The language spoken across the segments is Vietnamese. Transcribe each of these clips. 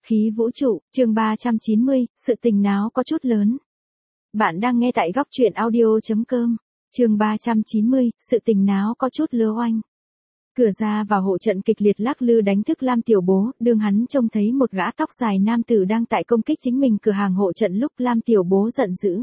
Khí vũ trụ, chương 390, sự tình náo có chút lớn. Bạn đang nghe tại góc truyện audio.com. Chương 390, sự tình náo có chút lứa oanh. Cửa ra vào hộ trận kịch liệt lắc lư đánh thức Lam Tiểu Bố, đương hắn trông thấy một gã tóc dài nam tử đang tại công kích chính mình cửa hàng hộ trận lúc Lam Tiểu Bố giận dữ.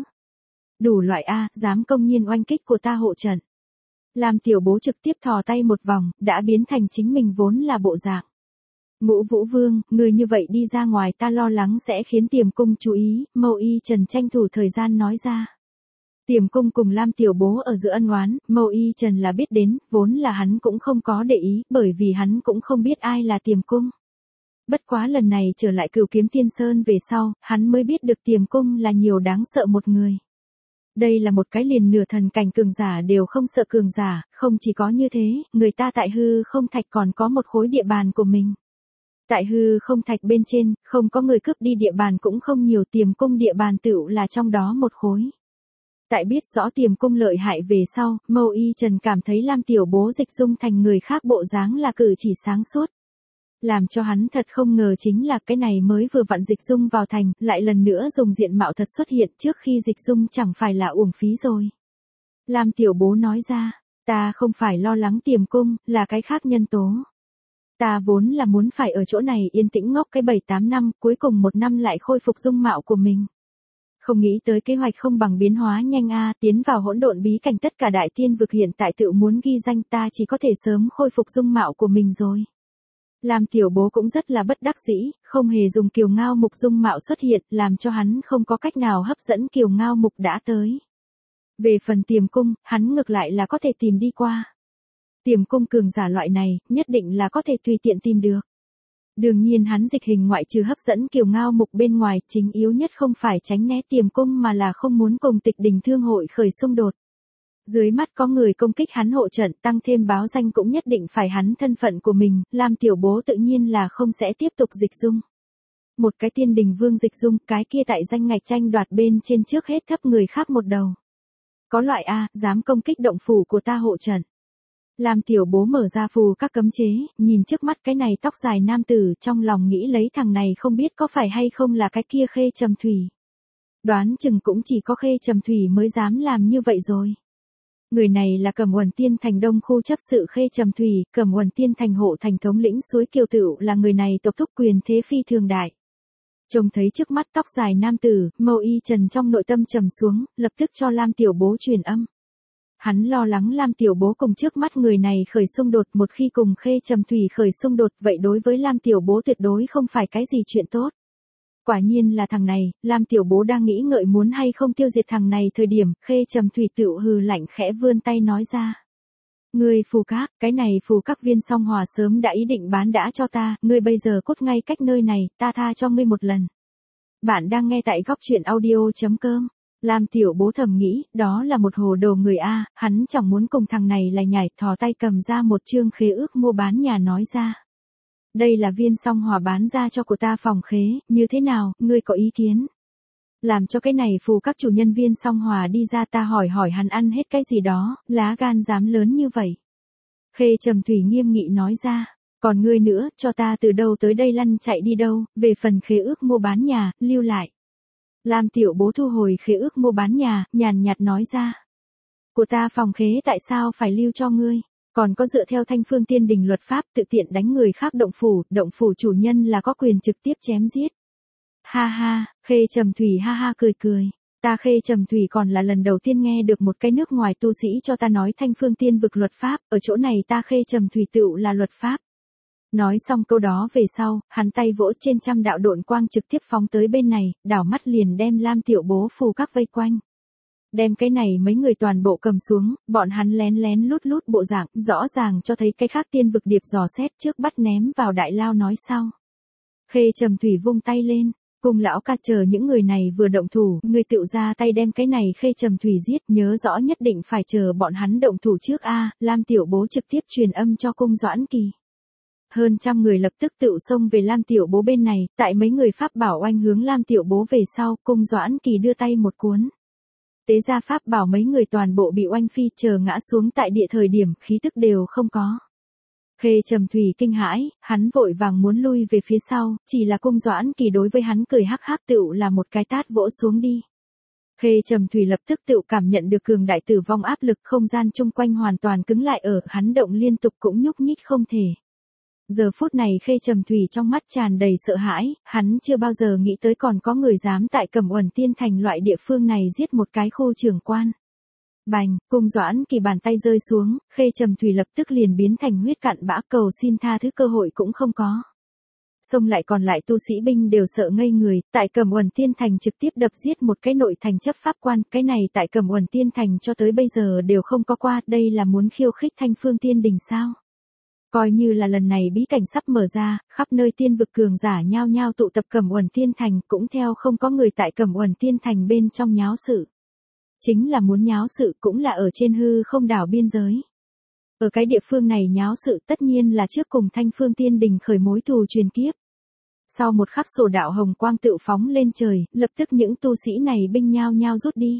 Đủ loại A, dám công nhiên oanh kích của ta hộ trận. Lam Tiểu Bố trực tiếp thò tay một vòng, đã biến thành chính mình vốn là bộ dạng. Ngũ Vũ Vương, người như vậy đi ra ngoài ta lo lắng sẽ khiến Tiềm Cung chú ý, Mâu Y Trần tranh thủ thời gian nói ra. Tiềm Cung cùng Lam Tiểu Bố ở giữa ân oán, Mâu Y Trần là biết đến, vốn là hắn cũng không có để ý, bởi vì hắn cũng không biết ai là Tiềm Cung. Bất quá lần này trở lại Cửu Kiếm Tiên Sơn về sau, hắn mới biết được Tiềm Cung là nhiều đáng sợ một người. Đây là một cái liền nửa thần cảnh cường giả đều không sợ cường giả, không chỉ có như thế, người ta tại hư không thạch còn có một khối địa bàn của mình. Tại hư không thạch bên trên, không có người cướp đi địa bàn cũng không nhiều, Tiềm Cung địa bàn tựu là trong đó một khối. Tại biết rõ Tiềm Cung lợi hại về sau, Mâu Y Trần cảm thấy Lam Tiểu Bố dịch dung thành người khác bộ dáng là cử chỉ sáng suốt. Làm cho hắn thật không ngờ chính là cái này mới vừa vặn dịch dung vào thành, lại lần nữa dùng diện mạo thật xuất hiện trước khi dịch dung chẳng phải là uổng phí rồi. Lam Tiểu Bố nói ra, ta không phải lo lắng Tiềm Cung, là cái khác nhân tố. Ta vốn là muốn phải ở chỗ này yên tĩnh ngốc cái 7-8 năm, cuối cùng 1 năm lại khôi phục dung mạo của mình. Không nghĩ tới kế hoạch không bằng biến hóa nhanh tiến vào hỗn độn bí cảnh tất cả đại tiên vực hiện tại tự muốn ghi danh ta chỉ có thể sớm khôi phục dung mạo của mình rồi. Lam Tiểu Bố cũng rất là bất đắc dĩ, không hề dùng Kiều Ngao Mục dung mạo xuất hiện, làm cho hắn không có cách nào hấp dẫn Kiều Ngao Mục đã tới. Về phần Tiềm Cung, hắn ngược lại là có thể tìm đi qua. Tiềm Cung cường giả loại này, nhất định là có thể tùy tiện tìm được. Đương nhiên hắn dịch hình ngoại trừ hấp dẫn Kiều Ngao Mục bên ngoài, chính yếu nhất không phải tránh né Tiềm Cung mà là không muốn cùng Tịch Đình Thương hội khởi xung đột. Dưới mắt có người công kích hắn hộ trận, tăng thêm báo danh cũng nhất định phải hắn thân phận của mình, Lam Tiểu Bố tự nhiên là không sẽ tiếp tục dịch dung. Một cái Tiên Đình Vương dịch dung, cái kia tại danh ngạch tranh đoạt bên trên trước hết thấp người khác một đầu. Có loại dám công kích động phủ của ta hộ trận. Lam Tiểu Bố mở ra phù các cấm chế, nhìn trước mắt cái này tóc dài nam tử, trong lòng nghĩ lấy thằng này không biết có phải hay không là cái kia Khê Trầm Thủy. Đoán chừng cũng chỉ có Khê Trầm Thủy mới dám làm như vậy rồi. Người này là Cẩm Uẩn Tiên Thành Đông khu chấp sự Khê Trầm Thủy, Cẩm Uẩn Tiên Thành hộ thành thống lĩnh suối Kiều Tựu là người này tộc thúc quyền thế phi thường đại. Trông thấy trước mắt tóc dài nam tử, Mâu Y Trần trong nội tâm trầm xuống, lập tức cho Lam Tiểu Bố truyền âm. Hắn lo lắng Lam Tiểu Bố cùng trước mắt người này khởi xung đột, một khi cùng Khê Trầm Thủy khởi xung đột, vậy đối với Lam Tiểu Bố tuyệt đối không phải cái gì chuyện tốt. Quả nhiên là thằng này, Lam Tiểu Bố đang nghĩ ngợi muốn hay không tiêu diệt thằng này thời điểm, Khê Trầm Thủy tựu hừ lạnh khẽ vươn tay nói ra. Ngươi phù các, cái này phù các viên song hòa sớm đã ý định bán đã cho ta, ngươi bây giờ cút ngay cách nơi này, ta tha cho ngươi một lần. Bạn đang nghe tại góc truyện audio.com. Lam Tiểu Bố thầm nghĩ, đó là một hồ đồ người hắn chẳng muốn cùng thằng này là nhảy, thò tay cầm ra một chương khế ước mua bán nhà nói ra. Đây là viên song hòa bán ra cho của ta phòng khế, như thế nào, ngươi có ý kiến? Làm cho cái này phù các chủ nhân viên song hòa đi ra ta hỏi hắn ăn hết cái gì đó, lá gan dám lớn như vậy. Khê Trầm Thủy nghiêm nghị nói ra, còn ngươi nữa, cho ta từ đâu tới đây lăn chạy đi đâu, về phần khế ước mua bán nhà, lưu lại. Lam Tiểu Bố thu hồi khế ước mua bán nhà, nhàn nhạt nói ra. Của ta phòng khế tại sao phải lưu cho ngươi? Còn có dựa theo Thanh Phương Tiên Đình luật pháp tự tiện đánh người khác động phủ chủ nhân là có quyền trực tiếp chém giết. Ha ha, Khê Trầm Thủy ha ha cười cười. Ta Khê Trầm Thủy còn là lần đầu tiên nghe được một cái nước ngoài tu sĩ cho ta nói Thanh Phương Tiên vực luật pháp, ở chỗ này ta Khê Trầm Thủy tựu là luật pháp. Nói xong câu đó về sau, hắn tay vỗ trên 100 đạo độn quang trực tiếp phóng tới bên này, đảo mắt liền đem Lam Tiểu Bố phù các vây quanh. Đem cái này mấy người toàn bộ cầm xuống, bọn hắn lén lén lút lút bộ dạng, rõ ràng cho thấy cái khác tiên vực điệp dò xét trước bắt ném vào đại lao nói sau. Khê Trầm Thủy vung tay lên, cùng lão ca chờ những người này vừa động thủ, người tự ra tay đem cái này Khê Trầm Thủy giết, nhớ rõ nhất định phải chờ bọn hắn động thủ trước Lam Tiểu Bố trực tiếp truyền âm cho Cung Doãn Kỳ. Hơn 100 người lập tức tự xông về Lam Tiểu Bố bên này, tại mấy người pháp bảo oanh hướng Lam Tiểu Bố về sau, Cung Doãn Kỳ đưa tay một cuốn. Tế gia pháp bảo mấy người toàn bộ bị oanh phi chờ ngã xuống tại địa thời điểm, khí tức đều không có. Khê Trầm Thủy kinh hãi, hắn vội vàng muốn lui về phía sau, chỉ là Cung Doãn Kỳ đối với hắn cười hắc hắc tựu là một cái tát vỗ xuống đi. Khê Trầm Thủy lập tức tựu cảm nhận được cường đại tử vong áp lực, không gian chung quanh hoàn toàn cứng lại, ở hắn động liên tục cũng nhúc nhích không thể. Giờ phút này Khê Trầm Thủy trong mắt tràn đầy sợ hãi, hắn chưa bao giờ nghĩ tới còn có người dám tại Cẩm Uẩn Tiên Thành loại địa phương này giết một cái khu trưởng quan. Bành, Cung Doãn Kỳ bàn tay rơi xuống, Khê Trầm Thủy lập tức liền biến thành huyết cặn bã, cầu xin tha thứ cơ hội cũng không có. Xông lại còn lại tu sĩ binh đều sợ ngây người, tại Cẩm Uẩn Tiên Thành trực tiếp đập giết một cái nội thành chấp pháp quan, cái này tại Cẩm Uẩn Tiên Thành cho tới bây giờ đều không có qua, đây là muốn khiêu khích Thanh Phương Tiên Đình sao? Coi như là lần này bí cảnh sắp mở ra, khắp nơi tiên vực cường giả nhao nhao tụ tập Cẩm Uẩn Tiên Thành, cũng theo không có người tại Cẩm Uẩn Tiên Thành bên trong nháo sự. Chính là muốn nháo sự cũng là ở trên hư không đảo biên giới. Ở cái địa phương này nháo sự tất nhiên là trước cùng Thanh Phương Tiên Đình khởi mối thù truyền kiếp. Sau một khắc sổ đạo hồng quang tự phóng lên trời, lập tức những tu sĩ này binh nhao nhao rút đi.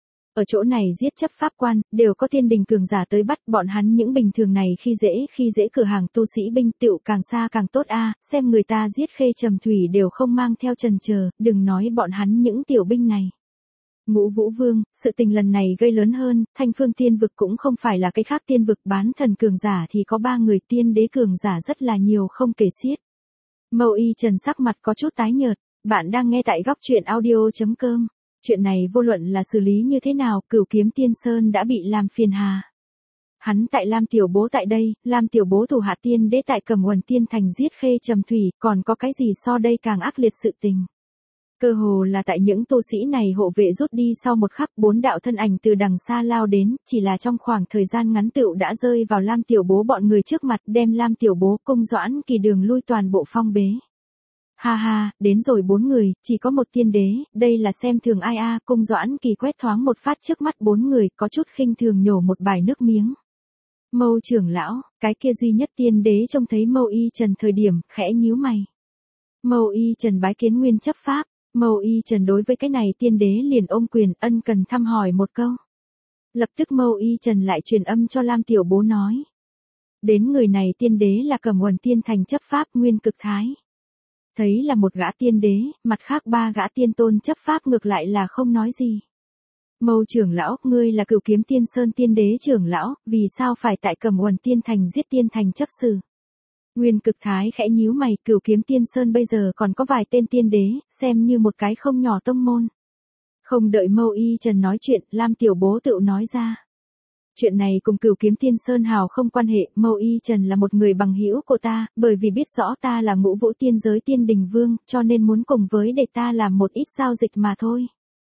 Ở chỗ này giết chấp pháp quan, đều có tiên đình cường giả tới bắt, bọn hắn những bình thường này khi dễ cửa hàng tu sĩ binh tựu càng xa càng tốt a, xem người ta giết Khê Trầm Thủy đều không mang theo chần chờ, đừng nói bọn hắn những tiểu binh này. Ngũ Vũ Vương, sự tình lần này gây lớn hơn, Thanh Phương Tiên vực cũng không phải là cái khác tiên vực, bán thần cường giả thì có 3 người, tiên đế cường giả rất là nhiều không kể xiết. Mâu Y Trần sắc mặt có chút tái nhợt, bạn đang nghe tại góc truyện audio.com. Chuyện này vô luận là xử lý như thế nào, Cửu Kiếm Tiên Sơn đã bị làm phiền hà. Hắn tại Lam Tiểu Bố tại đây, Lam Tiểu Bố thủ hạ tiên đế tại Cẩm Uẩn Tiên Thành giết Khê Trầm Thủy, còn có cái gì so đây càng ác liệt sự tình. Cơ hồ là tại những tu sĩ này hộ vệ rút đi sau một khắc, 4 đạo thân ảnh từ đằng xa lao đến, chỉ là trong khoảng thời gian ngắn tựu đã rơi vào Lam Tiểu Bố bọn người trước mặt, đem Lam Tiểu Bố, Cung Doãn Kỳ đường lui toàn bộ phong bế. Ha ha, đến rồi 4 người, chỉ có một tiên đế, đây là xem thường ai a, Cung Doãn Kỳ quét thoáng một phát trước mắt 4 người, có chút khinh thường nhổ một bài nước miếng. Mâu trưởng lão, cái kia duy nhất tiên đế trông thấy Mâu Y Trần thời điểm, khẽ nhíu mày. Mâu Y Trần bái kiến nguyên chấp pháp. Mâu Y Trần đối với cái này tiên đế liền ôm quyền ân cần thăm hỏi một câu. Lập tức Mâu Y Trần lại truyền âm cho Lam Tiểu Bố nói. Đến người này tiên đế là Cẩm Uẩn Tiên Thành chấp pháp Nguyên Cực Thái. Thấy là một gã tiên đế, mặt khác 3 gã tiên tôn chấp pháp ngược lại là không nói gì. Mâu trưởng lão, ngươi là Cửu Kiếm Tiên Sơn tiên đế trưởng lão, vì sao phải tại Cẩm Uẩn Tiên Thành giết tiên thành chấp sự? Nguyên Cực Thái khẽ nhíu mày, Cửu Kiếm Tiên Sơn bây giờ còn có vài tên tiên đế, xem như một cái không nhỏ tông môn. Không đợi Mâu Y Trần nói chuyện, Lam Tiểu Bố tự nói ra. Chuyện này cùng Cửu Kiếm Tiên Sơn hào không quan hệ, Mâu Y Trần là một người bằng hữu của ta, bởi vì biết rõ ta là Ngũ Vũ Tiên giới tiên đình vương, cho nên muốn cùng với để ta làm một ít giao dịch mà thôi.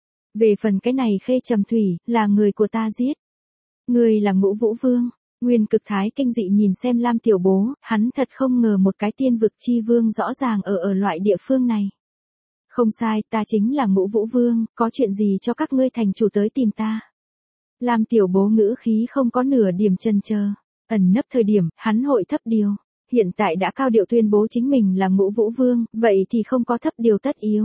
Về phần cái này Khê Trầm Thủy, là người của ta giết. Người là Ngũ Vũ Vương. Nguyên Cực Thái kinh dị nhìn xem Lam Tiểu Bố, hắn thật không ngờ một cái tiên vực chi vương rõ ràng ở loại địa phương này. Không sai, ta chính là Ngũ Vũ Vương, có chuyện gì cho các ngươi thành chủ tới tìm ta. Lam Tiểu Bố ngữ khí không có nửa điểm chần chờ, ẩn nấp thời điểm, hắn hội thấp điều. Hiện tại đã cao điệu tuyên bố chính mình là Ngũ Vũ Vương, vậy thì không có thấp điều tất yếu.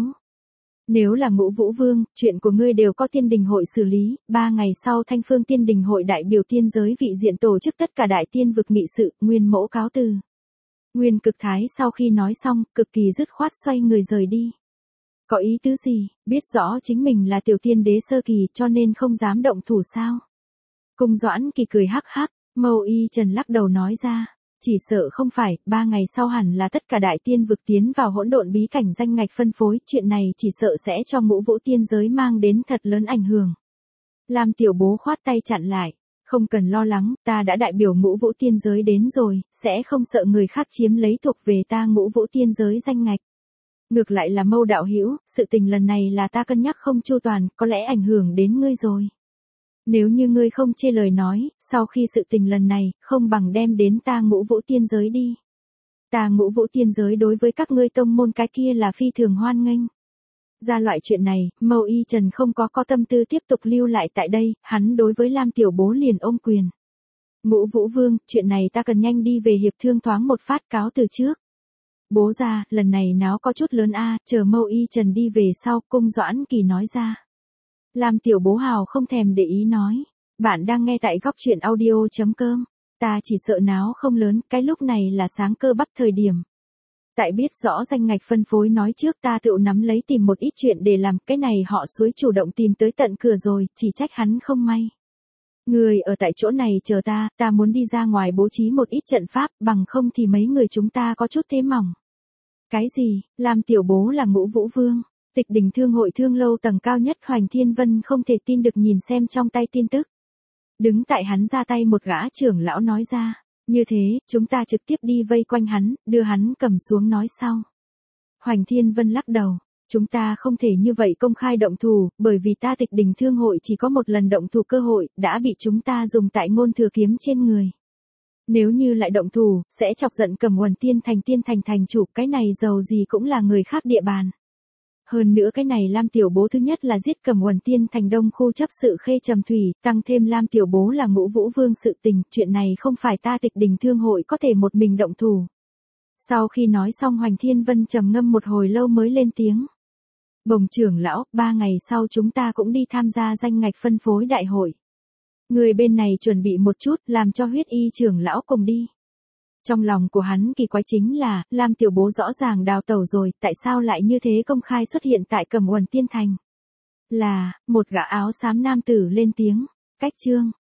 Nếu là Ngũ Vũ Vương, chuyện của ngươi đều có tiên đình hội xử lý, 3 ngày sau Thanh Phương Tiên Đình hội đại biểu tiên giới vị diện tổ chức tất cả đại tiên vực nghị sự, Nguyên mẫu cáo từ. Nguyên Cực Thái sau khi nói xong, cực kỳ dứt khoát xoay người rời đi. Có ý tứ gì, biết rõ chính mình là tiểu tiên đế sơ kỳ cho nên không dám động thủ sao? Cung Doãn Kỳ cười hắc hắc, Mâu Y Trần lắc đầu nói ra. Chỉ sợ không phải, 3 ngày sau hẳn là tất cả đại tiên vực tiến vào hỗn độn bí cảnh danh ngạch phân phối, chuyện này chỉ sợ sẽ cho Ngũ Vũ tiên giới mang đến thật lớn ảnh hưởng. Lam Tiểu Bố khoát tay chặn lại, không cần lo lắng, ta đã đại biểu Ngũ Vũ tiên giới đến rồi, sẽ không sợ người khác chiếm lấy thuộc về ta Ngũ Vũ tiên giới danh ngạch. Ngược lại là Mâu đạo hữu, sự tình lần này là ta cân nhắc không chu toàn, có lẽ ảnh hưởng đến ngươi rồi. Nếu như ngươi không chê lời nói, sau khi sự tình lần này, không bằng đem đến ta Ngũ Vũ tiên giới đi. Ta Ngũ Vũ tiên giới đối với các ngươi tông môn cái kia là phi thường hoan nghênh. Ra loại chuyện này, Mâu Y Trần không có tâm tư tiếp tục lưu lại tại đây, hắn đối với Lam Tiểu Bố liền ôm quyền. Ngũ Vũ Vương, chuyện này ta cần nhanh đi về hiệp thương thoáng một phát, cáo từ trước. Bố ra, lần này náo có chút lớn a, chờ Mâu Y Trần đi về sau, Cung Doãn Kỳ nói ra. Lam Tiểu Bố hào không thèm để ý nói. Bạn đang nghe tại góc truyện audio.com. ta chỉ sợ náo không lớn, cái lúc này là sáng cơ bắp thời điểm. Tại biết rõ danh ngạch phân phối nói trước ta tự nắm lấy tìm một ít chuyện để làm, cái này họ Suối chủ động tìm tới tận cửa rồi, chỉ trách hắn không may. Người ở tại chỗ này chờ ta muốn đi ra ngoài bố trí một ít trận pháp, bằng không thì mấy người chúng ta có chút thế mỏng. Cái gì, làm tiểu bố là Ngũ Vũ Vương? Tịch Đình Thương hội Thương lâu tầng cao nhất Hoành Thiên Vân không thể tin được nhìn xem trong tay tin tức. Đứng tại hắn ra tay một gã trưởng lão nói ra, như thế, chúng ta trực tiếp đi vây quanh hắn, đưa hắn cầm xuống nói sau. Hoành Thiên Vân lắc đầu, chúng ta không thể như vậy công khai động thủ, bởi vì ta Tịch Đình Thương hội chỉ có một lần động thủ cơ hội, đã bị chúng ta dùng tại Ngôn Thừa kiếm trên người. Nếu như lại động thủ, sẽ chọc giận Cầm Uẩn tiên thành thành chủ, cái này giàu gì cũng là người khác địa bàn. Hơn nữa cái này Lam tiểu bố thứ nhất là giết Cầm Uẩn tiên thành đông khu chấp sự Khê Trầm Thủy, tăng thêm Lam tiểu bố là Ngũ Vũ Vương sự tình, chuyện này không phải ta Tịch Đình Thương hội có thể một mình động thủ. Sau khi nói xong Hoành Thiên Vân trầm ngâm một hồi lâu mới lên tiếng. Bồng trưởng lão, 3 ngày sau chúng ta cũng đi tham gia danh ngạch phân phối đại hội. Người bên này chuẩn bị một chút, làm cho Huyết Y trưởng lão cùng đi. Trong lòng của hắn kỳ quái chính là, Lam tiểu bố rõ ràng đào tẩu rồi, tại sao lại như thế công khai xuất hiện tại Cầm Uẩn tiên thành? Là, một gã áo xám nam tử lên tiếng, cách chương.